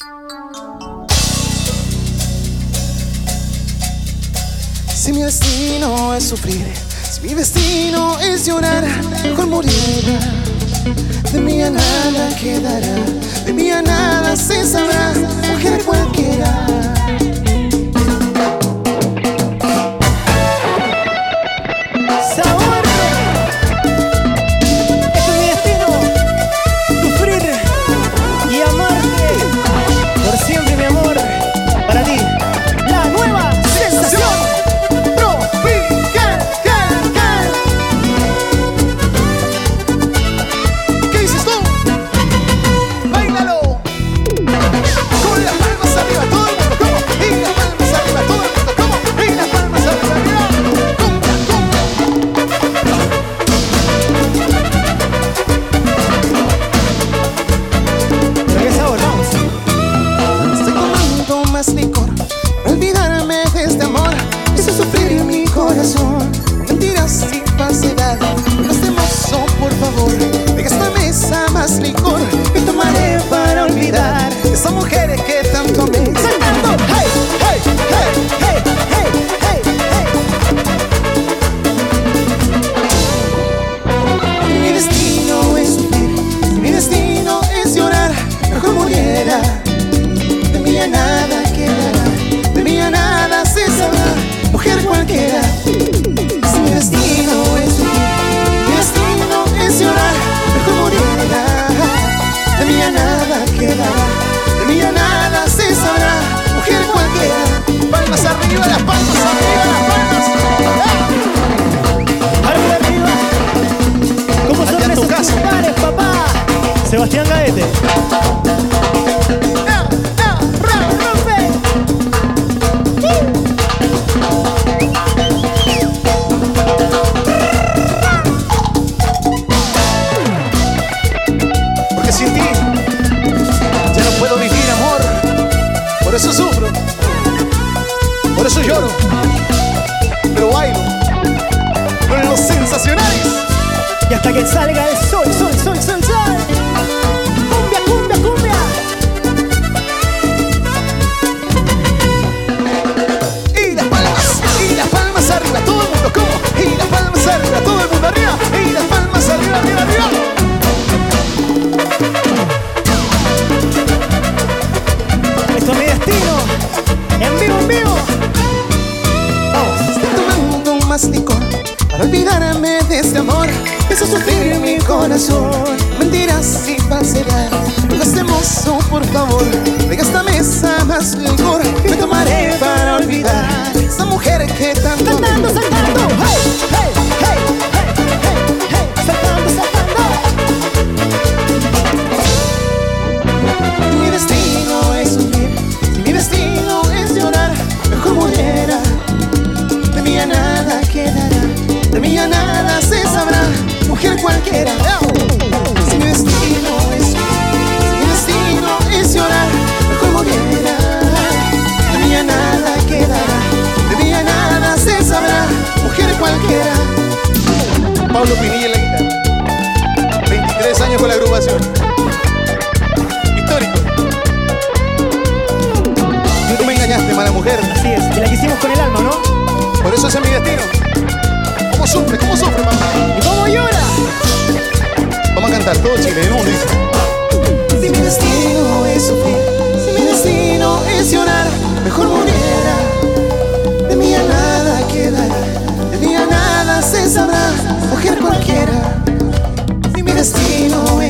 Si mi destino es sufrir, si mi destino es llorar, mejor morir. De mí a nada quedará, de mí a nada se sabrá, mujer cualquiera. ¡Sabor! Este es mi destino, sufrir y amarte por siempre, mi amor. Para ti, la nueva sensación tropical. ¿Qué dices tú? ¡Báilalo! Con las palmas arriba, todo el mundo, ¿cómo? Y las palmas arriba, todo el mundo, ¿cómo? Y las palmas arriba, arriba. ¡Cumbia, cumbia! ¿Pero qué sabor? Vamos. Estoy tomando más licor para olvidarme de este amor. Hizo sufrir mi corazón, mentiras y falsedad. No estemos, por favor, de esta mesa más licor que tomaré para olvidar de esa mujer que tanto amé. Saltando, hey, hey, hey, hey, hey, hey, hey. Mi destino es sufrir, mi destino es llorar, mejor muriera. De mí a nada quedará, de mí a nada se sabrá, mujer cualquiera. Si mi destino es sufrir, mi destino es llorar, mejor muriera. De mí a nada quedará, de mí a nada se sabrá, mujer cualquiera. Palmas arriba, las palmas arriba, las palmas arriba. Arriba, arriba. ¿Cómo son Allá en tu esos casa. lugares, papá? Sebastián Gaete. Rompe. Porque sin ti ya no puedo vivir, amor. Por eso sufro, por eso lloro, pero bailo con los sensacionales. Y hasta que salga el sol, sol, sol, sol, sol. Cumbia, cumbia, cumbia. Y las palmas arriba, todo el mundo, ¿cómo? Y las palmas arriba, todo el mundo arriba. Y las palmas arriba, arriba, arriba. Esto es mi destino. En vivo, en vivo. Vamos. Estoy tomando más licor para olvidarme de este amor. Hizo sufrir mi corazón, mentiras y falsedad. No gastemos, por favor, de esta mesa más licor me tomaré para olvidar esta mujer que tanto amé. Saltando, saltando. Hey, hey, hey, hey, hey, hey. Saltando, saltando. Mi destino es sufrir, si mi destino es llorar, mejor muriera. De mí a nada quedará, de mí a nada se sabrá, mujer cualquiera. Si mi destino es sufrir, si mi destino es llorar, mejor muriera. De mí a nada quedará, de mí a nada se sabrá, mujer cualquiera. Pablo Pinilla en la guitarra, 23 años con la agrupación. Histórico. Tú me engañaste, mala mujer. Así es. Y la que hicimos con el alma, ¿no? Por eso ese es mi destino. ¿Cómo sufre, mamá? ¿Y cómo llora? Vamos a cantar todo Chile, ¿no? Dice. Si mi destino es sufrir, si mi destino es llorar, mejor muriera. De mí a nada quedará, de mí a nada se sabrá, mujer cualquiera. Si mi destino